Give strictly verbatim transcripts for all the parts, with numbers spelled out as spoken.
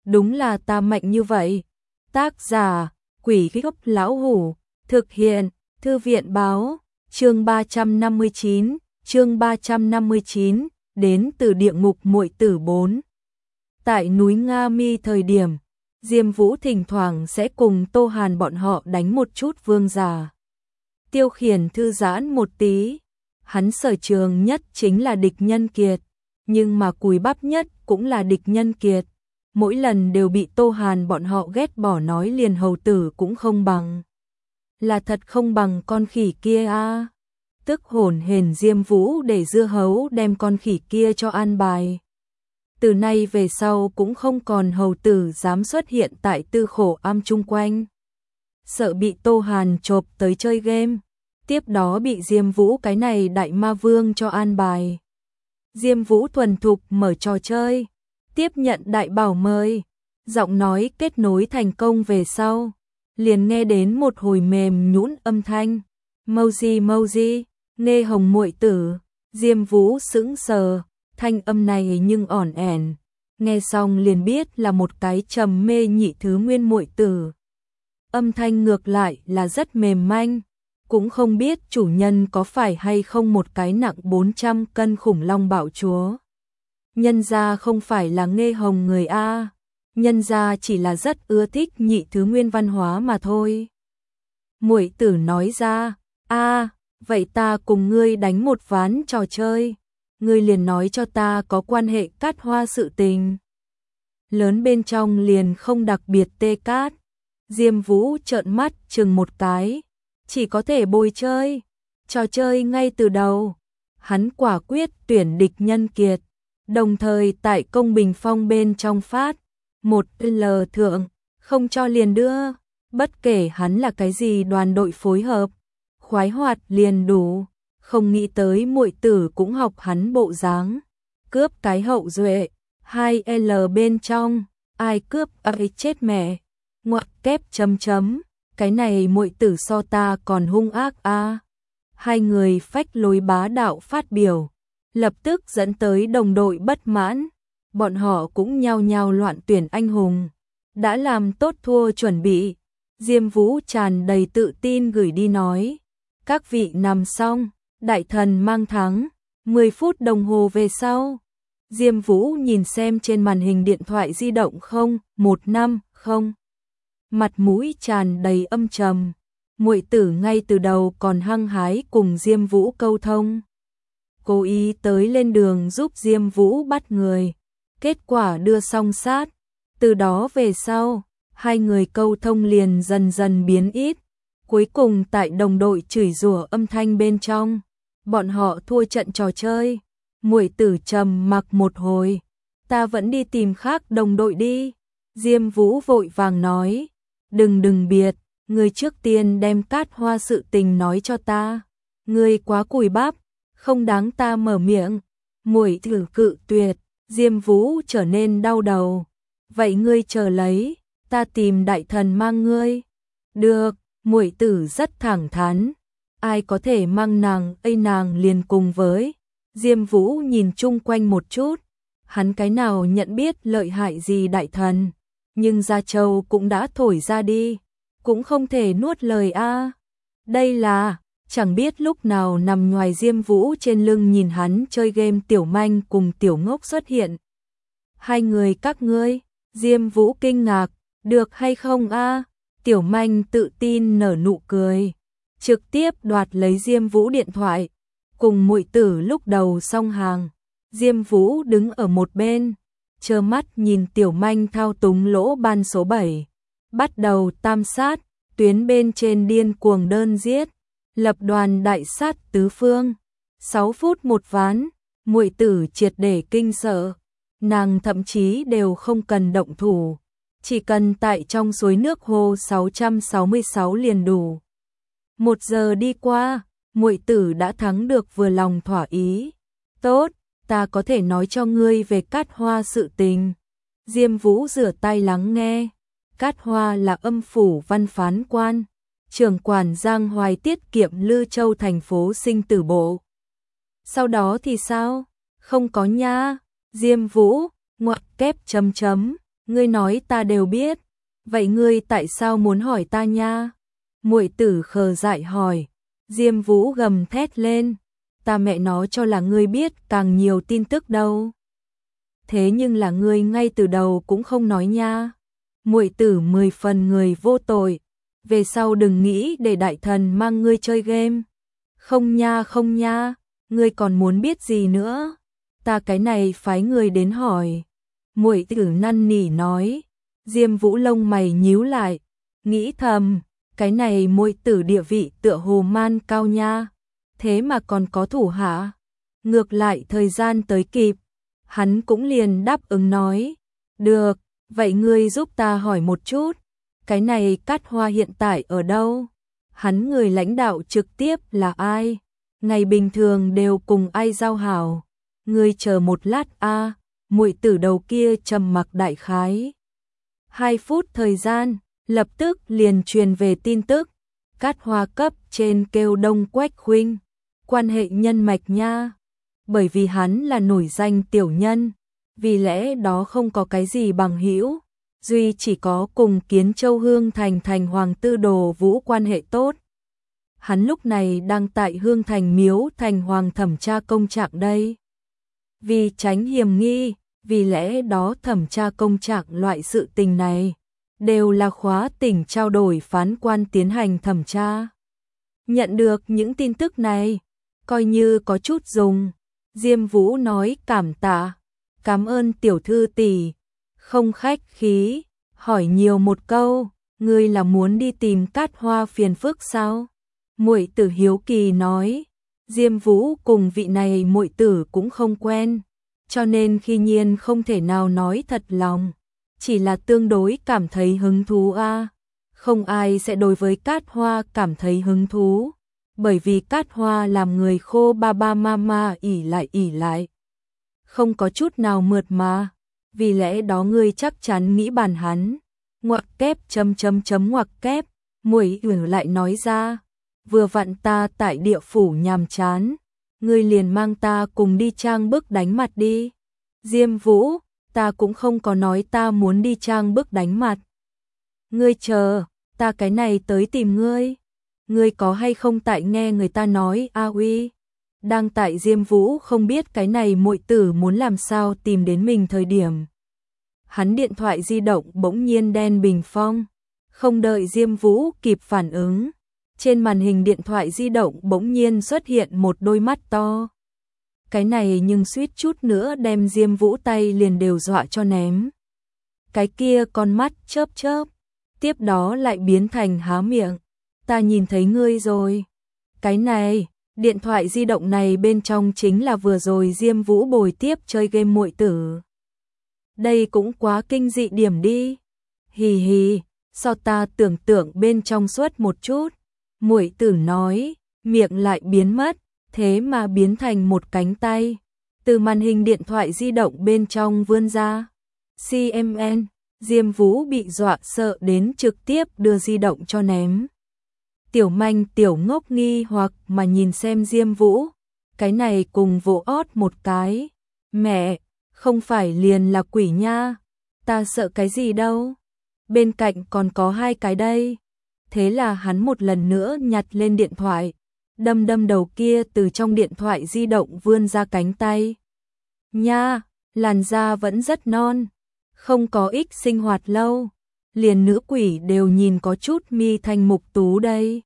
đúng là ta mạnh như vậy. Tác giả, Quỷ Gốc Lão Hủ, thực hiện, Thư viện báo, chương ba trăm năm mươi chín, chương ba trăm năm mươi chín, đến từ địa ngục muội tử bốn. Tại núi Nga Mi thời điểm, Diêm Vũ thỉnh thoảng sẽ cùng Tô Hàn bọn họ đánh một chút vương giả. Tiêu Khiển thư giãn một tí, hắn sở trường nhất chính là địch nhân kiệt, nhưng mà cùi bắp nhất cũng là địch nhân kiệt. Mỗi lần đều bị Tô Hàn bọn họ ghét bỏ nói liền hầu tử cũng không bằng. Là thật không bằng con khỉ kia a. À. Tức hồn hển Diêm Vũ để dưa hấu đem con khỉ kia cho an bài. Từ nay về sau cũng không còn hầu tử dám xuất hiện tại Tư Khổ Am chung quanh. Sợ bị Tô Hàn chộp tới chơi game, tiếp đó bị Diêm Vũ cái này đại ma vương cho an bài. Diêm Vũ thuần thục mở trò chơi, tiếp nhận đại bảo mời, giọng nói kết nối thành công về sau, liền nghe đến một hồi mềm nhũn âm thanh, "Mouji Mouji, nghe hồng muội tử." Diêm Vũ sững sờ, thanh âm này nhưng ỏn ẻn, nghe xong liền biết là một cái trầm mê nhị thứ nguyên muội tử. Âm thanh ngược lại là rất mềm manh, cũng không biết chủ nhân có phải hay không một cái nặng bốn trăm cân khủng long bạo chúa. Nhân gia không phải là nghe hồng người A, nhân gia chỉ là rất ưa thích nhị thứ nguyên văn hóa mà thôi. Muội tử nói ra, a, vậy ta cùng ngươi đánh một ván trò chơi, ngươi liền nói cho ta có quan hệ cát hoa sự tình. Lớn bên trong liền không đặc biệt tê cát. Diêm Vũ trợn mắt chừng một cái, chỉ có thể bồi chơi, trò chơi ngay từ đầu. Hắn quả quyết tuyển địch nhân kiệt, đồng thời tại công bình phong bên trong phát một L thượng, không cho liền đưa, bất kể hắn là cái gì đoàn đội phối hợp, khoái hoạt liền đủ. Không nghĩ tới muội tử cũng học hắn bộ dáng, cướp cái hậu duệ, hai L bên trong, ai cướp ấy chết mẹ. Ngoặc kép chấm chấm, cái này muội tử so ta còn hung ác a. À. Hai người phách lối bá đạo phát biểu, lập tức dẫn tới đồng đội bất mãn, bọn họ cũng nhao nhao loạn tuyển anh hùng, đã làm tốt thua chuẩn bị. Diêm Vũ tràn đầy tự tin gửi đi nói, các vị nằm xong, đại thần mang thắng. Mười phút đồng hồ về sau, Diêm Vũ nhìn xem trên màn hình điện thoại di động không một năm không, mặt mũi tràn đầy âm trầm. Muội tử ngay từ đầu còn hăng hái cùng Diêm Vũ câu thông, cố ý tới lên đường giúp Diêm Vũ bắt người, kết quả đưa song sát. Từ đó về sau, hai người câu thông liền dần dần biến ít, cuối cùng tại đồng đội chửi rủa âm thanh bên trong, bọn họ thua trận trò chơi. Muội tử trầm mặc một hồi, ta vẫn đi tìm khác đồng đội đi. Diêm Vũ vội vàng nói, đừng đừng biệt, ngươi trước tiên đem cát hoa sự tình nói cho ta, ngươi quá cùi bắp, không đáng ta mở miệng. Muội tử cự tuyệt. Diêm Vũ trở nên đau đầu, vậy ngươi chờ lấy, ta tìm đại thần mang ngươi. Được. Muội tử rất thẳng thắn, ai có thể mang nàng ấy nàng liền cùng với. Diêm Vũ nhìn chung quanh một chút, hắn cái nào nhận biết lợi hại gì đại thần, nhưng Gia Châu cũng đã thổi ra đi, cũng không thể nuốt lời a. À. Đây là, chẳng biết lúc nào nằm ngoài Diêm Vũ trên lưng nhìn hắn chơi game Tiểu Manh cùng Tiểu Ngốc xuất hiện. Hai người các ngươi, Diêm Vũ kinh ngạc, được hay không a? À? Tiểu Manh tự tin nở nụ cười, trực tiếp đoạt lấy Diêm Vũ điện thoại, cùng muội tử lúc đầu xong hàng. Diêm Vũ đứng ở một bên, trơ mắt nhìn Tiểu Manh thao túng lỗ ban số bảy, bắt đầu tam sát, tuyến bên trên điên cuồng đơn giết, lập đoàn đại sát tứ phương. sáu phút một ván, muội tử triệt để kinh sợ, nàng thậm chí đều không cần động thủ, chỉ cần tại trong suối nước hồ sáu trăm sáu mươi sáu liền đủ. Một giờ đi qua, muội tử đã thắng được vừa lòng thỏa ý. Tốt, ta có thể nói cho ngươi về cát hoa sự tình. Diêm Vũ rửa tay lắng nghe. Cát hoa là âm phủ văn phán quan, trưởng quản Giang Hoài tiết kiệm Lư Châu thành phố sinh tử bộ. Sau đó thì sao? Không có nha. Diêm Vũ, ngoặc kép chấm chấm. Ngươi nói ta đều biết, vậy ngươi tại sao muốn hỏi ta nha? Muội tử khờ dại hỏi. Diêm Vũ gầm thét lên, ta mẹ nó cho là ngươi biết càng nhiều tin tức đâu. Thế nhưng là ngươi ngay từ đầu cũng không nói nha. Muội tử mười phần người vô tội, về sau đừng nghĩ để đại thần mang ngươi chơi game. Không nha không nha, ngươi còn muốn biết gì nữa? Ta cái này phái người đến hỏi. Muội tử năn nỉ nói. Diêm Vũ lông mày nhíu lại, nghĩ thầm, cái này muội tử địa vị tựa hồ man cao nha, thế mà còn có thủ hạ. Ngược lại thời gian tới kịp, hắn cũng liền đáp ứng nói, được, vậy ngươi giúp ta hỏi một chút, cái này Cát Hoa hiện tại ở đâu? Hắn người lãnh đạo trực tiếp là ai? Ngày bình thường đều cùng ai giao hảo? Ngươi chờ một lát a. Muội tử đầu kia trầm mặc đại khái hai phút thời gian, lập tức liền truyền về tin tức, Cát Hoa cấp trên kêu Đông Quách Khuynh, quan hệ nhân mạch nha. Bởi vì hắn là nổi danh tiểu nhân, vì lẽ đó không có cái gì bằng hữu, duy chỉ có cùng Kiến Châu Hương Thành thành hoàng tư Đồ Vũ quan hệ tốt. Hắn lúc này đang tại Hương Thành miếu thành hoàng thẩm tra công trạng đây. Vì tránh hiểm nghi, vì lẽ đó thẩm tra công trạng loại sự tình này đều là khóa tỉnh trao đổi phán quan tiến hành thẩm tra. Nhận được những tin tức này, coi như có chút dùng. Diêm Vũ nói cảm tạ, cảm ơn tiểu thư tỷ, không khách khí, hỏi nhiều một câu, ngươi là muốn đi tìm Cát Hoa phiền phức sao? Muội tử hiếu kỳ nói, Diêm Vũ cùng vị này muội tử cũng không quen, cho nên khi nhiên không thể nào nói thật lòng, chỉ là tương đối cảm thấy hứng thú a. Không ai sẽ đối với Cát Hoa cảm thấy hứng thú, bởi vì Cát Hoa làm người khô ba ba ma ma ỉ lại ỉ lại, không có chút nào mượt mà, vì lẽ đó ngươi chắc chắn nghĩ bàn hắn. Ngoặc kép chấm chấm chấm ngoặc kép, muội tử lại nói ra, vừa vặn ta tại địa phủ nhàm chán, ngươi liền mang ta cùng đi trang bức đánh mặt đi. Diêm Vũ, ta cũng không có nói ta muốn đi trang bức đánh mặt. Ngươi chờ, ta cái này tới tìm ngươi. Ngươi có hay không tại nghe người ta nói a uy? Đang tại Diêm Vũ không biết cái này muội tử muốn làm sao tìm đến mình thời điểm. Hắn điện thoại di động bỗng nhiên đen bình phong, không đợi Diêm Vũ kịp phản ứng. Trên màn hình điện thoại di động bỗng nhiên xuất hiện một đôi mắt to. Cái này nhưng suýt chút nữa đem Diêm Vũ tay liền đều dọa cho ném. Cái kia con mắt chớp chớp, tiếp đó lại biến thành há miệng. Ta nhìn thấy ngươi rồi. Cái này, điện thoại di động này bên trong chính là vừa rồi Diêm Vũ bồi tiếp chơi game muội tử. Đây cũng quá kinh dị điểm đi. Hì hì, sao ta tưởng tượng bên trong suốt một chút. Muội tử nói, miệng lại biến mất, thế mà biến thành một cánh tay, từ màn hình điện thoại di động bên trong vươn ra. xê em en, Diêm Vũ bị dọa sợ đến trực tiếp đưa di động cho ném. Tiểu Manh tiểu ngốc nghi hoặc mà nhìn xem Diêm Vũ, cái này cùng vỗ ót một cái. Mẹ, không phải liền là quỷ nha, ta sợ cái gì đâu, bên cạnh còn có hai cái đây. Thế là hắn một lần nữa nhặt lên điện thoại, đâm đâm đầu kia từ trong điện thoại di động vươn ra cánh tay. Nha, làn da vẫn rất non, không có ích sinh hoạt lâu, liền nữ quỷ đều nhìn có chút mi thanh mục tú đây.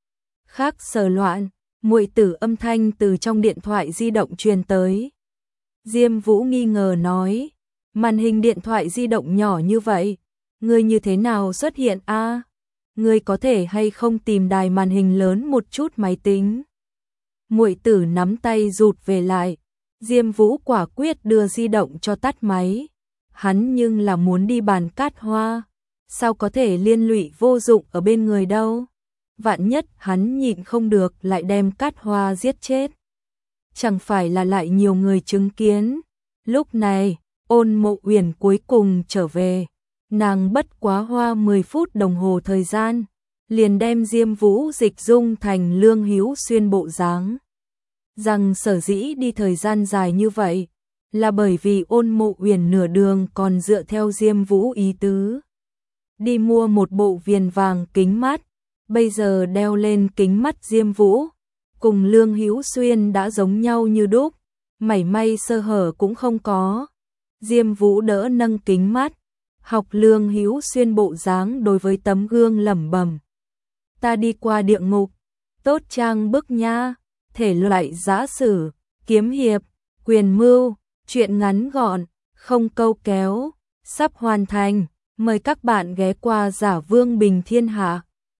Khác sờ loạn, muội tử âm thanh từ trong điện thoại di động truyền tới. Diêm Vũ nghi ngờ nói, màn hình điện thoại di động nhỏ như vậy, ngươi như thế nào xuất hiện a? Ngươi có thể hay không tìm đài màn hình lớn một chút máy tính? Muội tử nắm tay rụt về lại, Diêm Vũ quả quyết đưa di động cho tắt máy. Hắn nhưng là muốn đi bàn Cát Hoa, sao có thể liên lụy vô dụng ở bên người đâu? Vạn nhất hắn nhịn không được lại đem Cát Hoa giết chết, chẳng phải là lại nhiều người chứng kiến. Lúc này, Ôn Mộ Uyển cuối cùng trở về. Nàng bất quá hoa mười phút đồng hồ thời gian, liền đem Diêm Vũ dịch dung thành Lương Hữu Xuyên bộ dáng. Rằng sở dĩ đi thời gian dài như vậy, là bởi vì Ôn Mộ Uyển nửa đường còn dựa theo Diêm Vũ ý tứ đi mua một bộ viền vàng kính mắt, bây giờ đeo lên kính mắt Diêm Vũ, cùng Lương Hữu Xuyên đã giống nhau như đúc, mảy may sơ hở cũng không có. Diêm Vũ đỡ nâng kính mắt, học Lương Hữu Xuyên bộ dáng đối với tấm gương lẩm bẩm: "Ta đi qua địa ngục, tốt trang bức nha." Thể loại giã sử, kiếm hiệp, quyền mưu, truyện ngắn gọn, không câu kéo, sắp hoàn thành. Mời các bạn ghé qua Giả Vương Bình Thiên Hạ.